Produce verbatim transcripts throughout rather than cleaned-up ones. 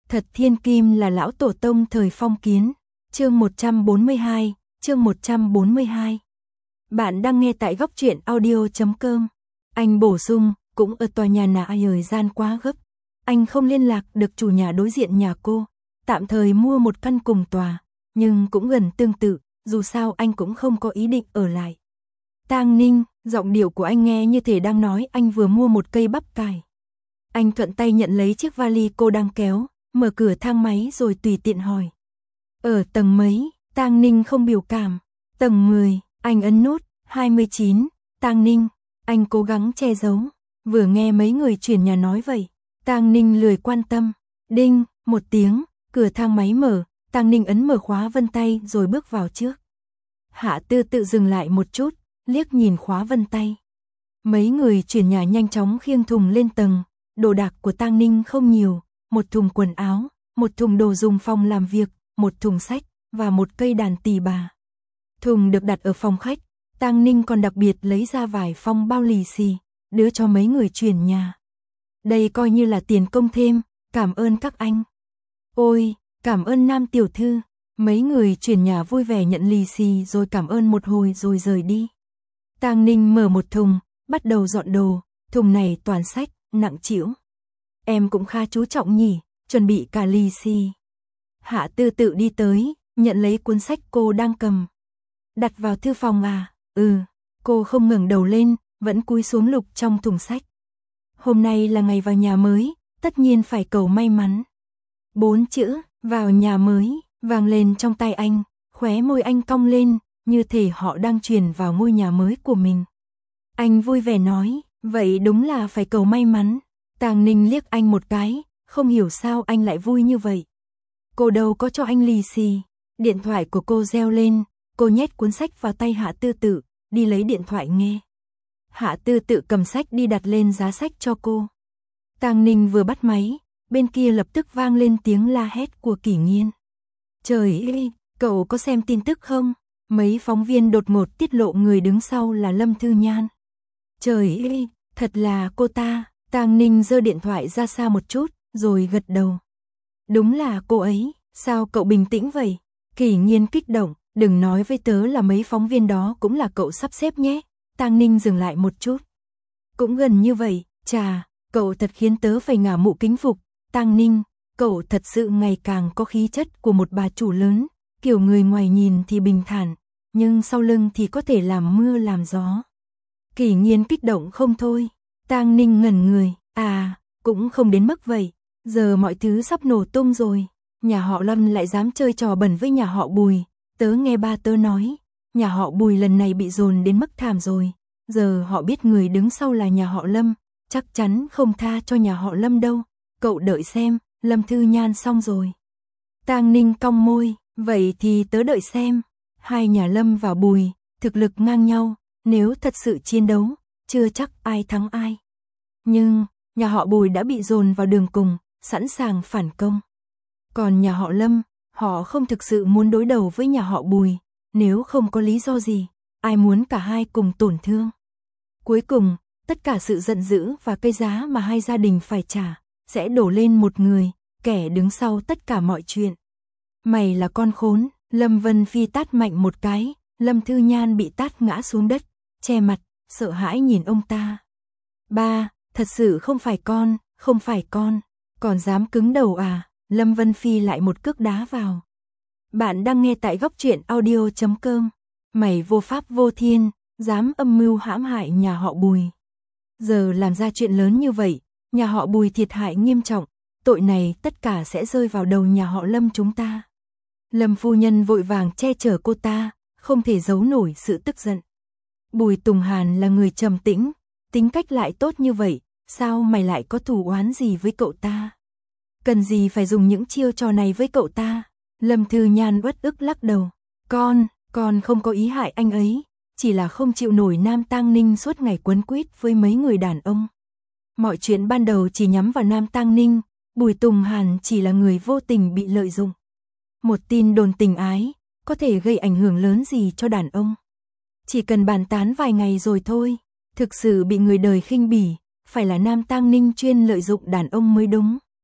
Thật thiên kim là lão tổ tông thời phong kiến. Chương một trăm bốn mươi hai, chương một trăm bốn mươi hai. Bạn đang nghe tại góc truyện audio chấm com. Anh bổ sung, cũng ở tòa nhà nà thời gian quá gấp. Anh không liên lạc được chủ nhà đối diện nhà cô, tạm thời mua một căn cùng tòa, nhưng cũng gần tương tự, dù sao anh cũng không có ý định ở lại. Tang Ninh, giọng điệu của anh nghe như thể đang nói anh vừa mua một cây bắp cải. Anh thuận tay nhận lấy chiếc vali cô đang kéo, mở cửa thang máy rồi tùy tiện hỏi. Ở tầng mấy? Tang Ninh không biểu cảm. Tầng mười, anh ấn nút. hai mươi chín, Tang Ninh, anh cố gắng che giấu. Vừa nghe mấy người chuyển nhà nói vậy, Tang Ninh lười quan tâm. Đinh, một tiếng, cửa thang máy mở, Tang Ninh ấn mở khóa vân tay rồi bước vào trước. Hạ Tư tự dừng lại một chút, liếc nhìn khóa vân tay. Mấy người chuyển nhà nhanh chóng khiêng thùng lên tầng, đồ đạc của Tang Ninh không nhiều, một thùng quần áo, một thùng đồ dùng phòng làm việc, một thùng sách và một cây đàn tỳ bà. Thùng được đặt ở phòng khách, Tang Ninh còn đặc biệt lấy ra vài phong bao lì xì, đưa cho mấy người chuyển nhà. Đây coi như là tiền công thêm, cảm ơn các anh. Ôi, cảm ơn Nam tiểu thư. Mấy người chuyển nhà vui vẻ nhận lì xì rồi cảm ơn một hồi rồi rời đi. Tang Ninh mở một thùng, bắt đầu dọn đồ, thùng này toàn sách, nặng trĩu. Em cũng khá chú trọng nhỉ, chuẩn bị cả lì xì. Hạ Tư tự đi tới, nhận lấy cuốn sách cô đang cầm. Đặt vào thư phòng à? Ừ, cô không ngẩng đầu lên, vẫn cúi xuống lục trong thùng sách. Hôm nay là ngày vào nhà mới, tất nhiên phải cầu may mắn. Bốn chữ, vào nhà mới, vang lên trong tay anh, khóe môi anh cong lên, như thể họ đang chuyển vào ngôi nhà mới của mình. Anh vui vẻ nói, vậy đúng là phải cầu may mắn. Tang Ninh liếc anh một cái, không hiểu sao anh lại vui như vậy. Cô đâu có cho anh lì xì. Điện thoại của cô reo lên, cô nhét cuốn sách vào tay Hạ Tư tự, đi lấy điện thoại nghe. Hạ Tư tự cầm sách đi đặt lên giá sách cho cô. Tang Ninh vừa bắt máy, bên kia lập tức vang lên tiếng la hét của Kỷ Nghiên. Trời ơi, cậu có xem tin tức không? Mấy phóng viên đột ngột tiết lộ người đứng sau là Lâm Thư Nhan. Trời ơi, thật là cô ta. Tang Ninh giơ điện thoại ra xa một chút, rồi gật đầu. Đúng là cô ấy, sao cậu bình tĩnh vậy? Kỷ Nghiên kích động, đừng nói với tớ là mấy phóng viên đó cũng là cậu sắp xếp nhé. Tang Ninh dừng lại một chút. Cũng gần như vậy, chà, cậu thật khiến tớ phải ngả mũ kính phục. Tang Ninh, cậu thật sự ngày càng có khí chất của một bà chủ lớn, kiểu người ngoài nhìn thì bình thản, nhưng sau lưng thì có thể làm mưa làm gió. Kỷ Nghiên kích động không thôi. Tang Ninh ngẩn người, à, cũng không đến mức vậy, giờ mọi thứ sắp nổ tung rồi. Nhà họ Lâm lại dám chơi trò bẩn với nhà họ Bùi, tớ nghe ba tớ nói, nhà họ Bùi lần này bị dồn đến mức thảm rồi. Giờ họ biết người đứng sau là nhà họ Lâm, chắc chắn không tha cho nhà họ Lâm đâu. Cậu đợi xem, Lâm Thư Nhan xong rồi. Tang Ninh cong môi, vậy thì tớ đợi xem. Hai nhà Lâm và Bùi, thực lực ngang nhau, nếu thật sự chiến đấu, chưa chắc ai thắng ai. Nhưng, nhà họ Bùi đã bị dồn vào đường cùng, sẵn sàng phản công. Còn nhà họ Lâm, họ không thực sự muốn đối đầu với nhà họ Bùi, nếu không có lý do gì, ai muốn cả hai cùng tổn thương. Cuối cùng, tất cả sự giận dữ và cái giá mà hai gia đình phải trả, sẽ đổ lên một người, kẻ đứng sau tất cả mọi chuyện. Mày là con khốn, Lâm Vân Phi tát mạnh một cái, Lâm Thư Nhan bị tát ngã xuống đất, che mặt, sợ hãi nhìn ông ta. Ba, thật sự không phải con, không phải con, còn dám cứng đầu à? Lâm Vân Phi lại một cước đá vào. Bạn đang nghe tại góc truyện audio chấm com. Mày vô pháp vô thiên, dám âm mưu hãm hại nhà họ Bùi. Giờ làm ra chuyện lớn như vậy, nhà họ Bùi thiệt hại nghiêm trọng, tội này tất cả sẽ rơi vào đầu nhà họ Lâm chúng ta. Lâm phu nhân vội vàng che chở cô ta, không thể giấu nổi sự tức giận. Bùi Tùng Hàn là người trầm tĩnh, tính cách lại tốt như vậy, sao mày lại có thù oán gì với cậu ta? Cần gì phải dùng những chiêu trò này với cậu ta? Lâm Thư Nhan uất ức lắc đầu. Con, con không có ý hại anh ấy, chỉ là không chịu nổi Nam Tang Ninh suốt ngày quấn quýt với mấy người đàn ông. Mọi chuyện ban đầu chỉ nhắm vào Nam Tang Ninh, Bùi Tùng Hàn chỉ là người vô tình bị lợi dụng. Một tin đồn tình ái, có thể gây ảnh hưởng lớn gì cho đàn ông. Chỉ cần bàn tán vài ngày rồi thôi, thực sự bị người đời khinh bỉ, phải là Nam Tang Ninh chuyên lợi dụng đàn ông mới đúng.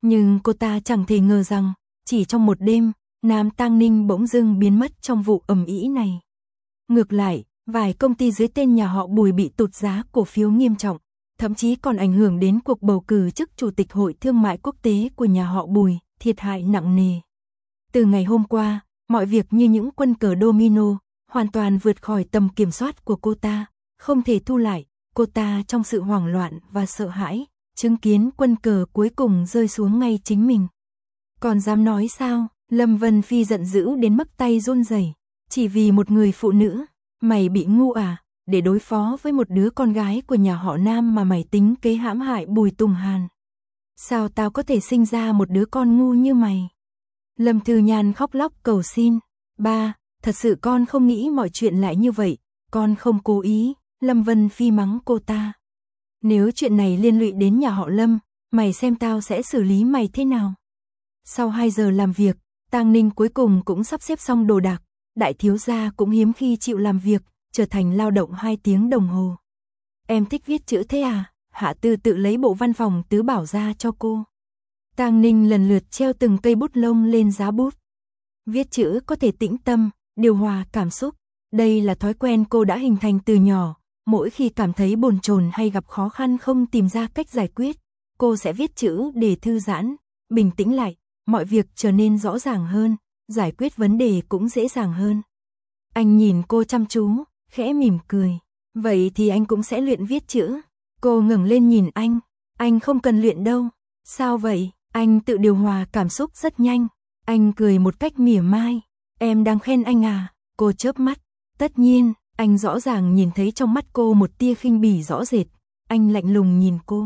Nhưng cô ta chẳng thể ngờ rằng, chỉ trong một đêm, Nam Tang Ninh bỗng dưng biến mất trong vụ ầm ĩ này. Ngược lại, vài công ty dưới tên nhà họ Bùi bị tụt giá cổ phiếu nghiêm trọng, thậm chí còn ảnh hưởng đến cuộc bầu cử chức Chủ tịch Hội Thương mại Quốc tế của nhà họ Bùi, thiệt hại nặng nề. Từ ngày hôm qua, mọi việc như những quân cờ domino, hoàn toàn vượt khỏi tầm kiểm soát của cô ta, không thể thu lại. Cô ta trong sự hoảng loạn và sợ hãi, chứng kiến quân cờ cuối cùng rơi xuống ngay chính mình. Còn dám nói sao? Lâm Vân Phi giận dữ đến mức tay run rẩy. Chỉ vì một người phụ nữ, mày bị ngu à? Để đối phó với một đứa con gái của nhà họ Nam mà mày tính kế hãm hại Bùi Tùng Hàn. Sao tao có thể sinh ra một đứa con ngu như mày? Lâm Thư Nhan khóc lóc cầu xin. Ba, thật sự con không nghĩ mọi chuyện lại như vậy, con không cố ý. Lâm Vân Phi mắng cô ta. Nếu chuyện này liên lụy đến nhà họ Lâm, mày xem tao sẽ xử lý mày thế nào? Sau hai giờ làm việc, Tang Ninh cuối cùng cũng sắp xếp xong đồ đạc. Đại thiếu gia cũng hiếm khi chịu làm việc, trở thành lao động hai tiếng đồng hồ. Em thích viết chữ thế à? Hạ Tư tự lấy bộ văn phòng tứ bảo ra cho cô. Tang Ninh lần lượt treo từng cây bút lông lên giá bút. Viết chữ có thể tĩnh tâm, điều hòa cảm xúc. Đây là thói quen cô đã hình thành từ nhỏ. Mỗi khi cảm thấy bồn chồn hay gặp khó khăn không tìm ra cách giải quyết, cô sẽ viết chữ để thư giãn, bình tĩnh lại, mọi việc trở nên rõ ràng hơn, giải quyết vấn đề cũng dễ dàng hơn. Anh nhìn cô chăm chú, khẽ mỉm cười. Vậy thì anh cũng sẽ luyện viết chữ. Cô ngẩng lên nhìn anh. Anh không cần luyện đâu. Sao vậy? Anh tự điều hòa cảm xúc rất nhanh. Anh cười một cách mỉa mai. Em đang khen anh à? Cô chớp mắt. Tất nhiên. Anh rõ ràng nhìn thấy trong mắt cô một tia khinh bỉ rõ rệt. Anh lạnh lùng nhìn cô.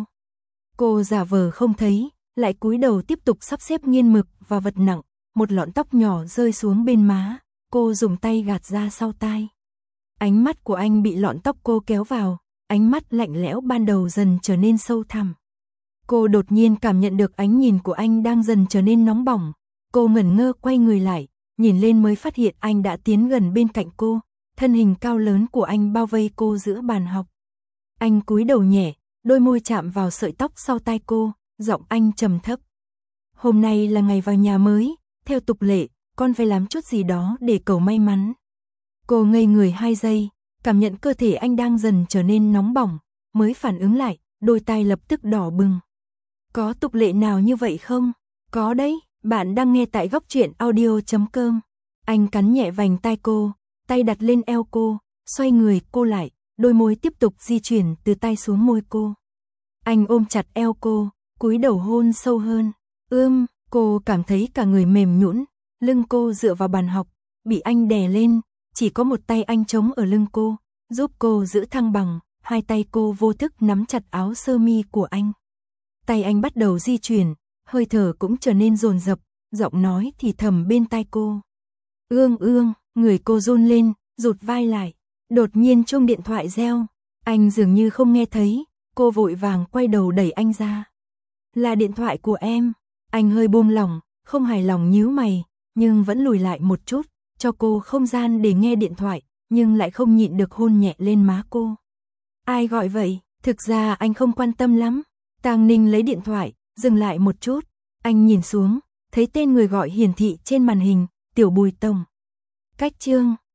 Cô giả vờ không thấy, lại cúi đầu tiếp tục sắp xếp nghiên mực và vật nặng. Một lọn tóc nhỏ rơi xuống bên má. Cô dùng tay gạt ra sau tai. Ánh mắt của anh bị lọn tóc cô kéo vào. Ánh mắt lạnh lẽo ban đầu dần trở nên sâu thẳm. Cô đột nhiên cảm nhận được ánh nhìn của anh đang dần trở nên nóng bỏng. Cô ngẩn ngơ quay người lại, nhìn lên mới phát hiện anh đã tiến gần bên cạnh cô. Thân hình cao lớn của anh bao vây cô giữa bàn học. Anh cúi đầu nhẹ, đôi môi chạm vào sợi tóc sau tai cô, giọng anh trầm thấp. Hôm nay là ngày vào nhà mới, theo tục lệ, con phải làm chút gì đó để cầu may mắn. Cô ngây người hai giây, cảm nhận cơ thể anh đang dần trở nên nóng bỏng, mới phản ứng lại, đôi tai lập tức đỏ bừng. Có tục lệ nào như vậy không? Có đấy, bạn đang nghe tại góc truyện audio chấm com. Anh cắn nhẹ vành tai cô, tay đặt lên eo cô, xoay người cô lại, đôi môi tiếp tục di chuyển từ tai xuống môi cô. Anh ôm chặt eo cô, cúi đầu hôn sâu hơn. Ưm, cô cảm thấy cả người mềm nhũn, lưng cô dựa vào bàn học, bị anh đè lên, chỉ có một tay anh chống ở lưng cô, giúp cô giữ thăng bằng, hai tay cô vô thức nắm chặt áo sơ mi của anh. Tay anh bắt đầu di chuyển, hơi thở cũng trở nên dồn dập, giọng nói thì thầm bên tai cô. Ương ương, người cô run lên, rụt vai lại. Đột nhiên chuông điện thoại reo, anh dường như không nghe thấy, cô vội vàng quay đầu đẩy anh ra. Là điện thoại của em. Anh hơi buông lỏng, không hài lòng nhíu mày, nhưng vẫn lùi lại một chút, cho cô không gian để nghe điện thoại, nhưng lại không nhịn được hôn nhẹ lên má cô. Ai gọi vậy? Thực ra anh không quan tâm lắm. Tang Ninh lấy điện thoại, dừng lại một chút, anh nhìn xuống, thấy tên người gọi hiển thị trên màn hình, Tiểu Bùi Tổng. Cách chương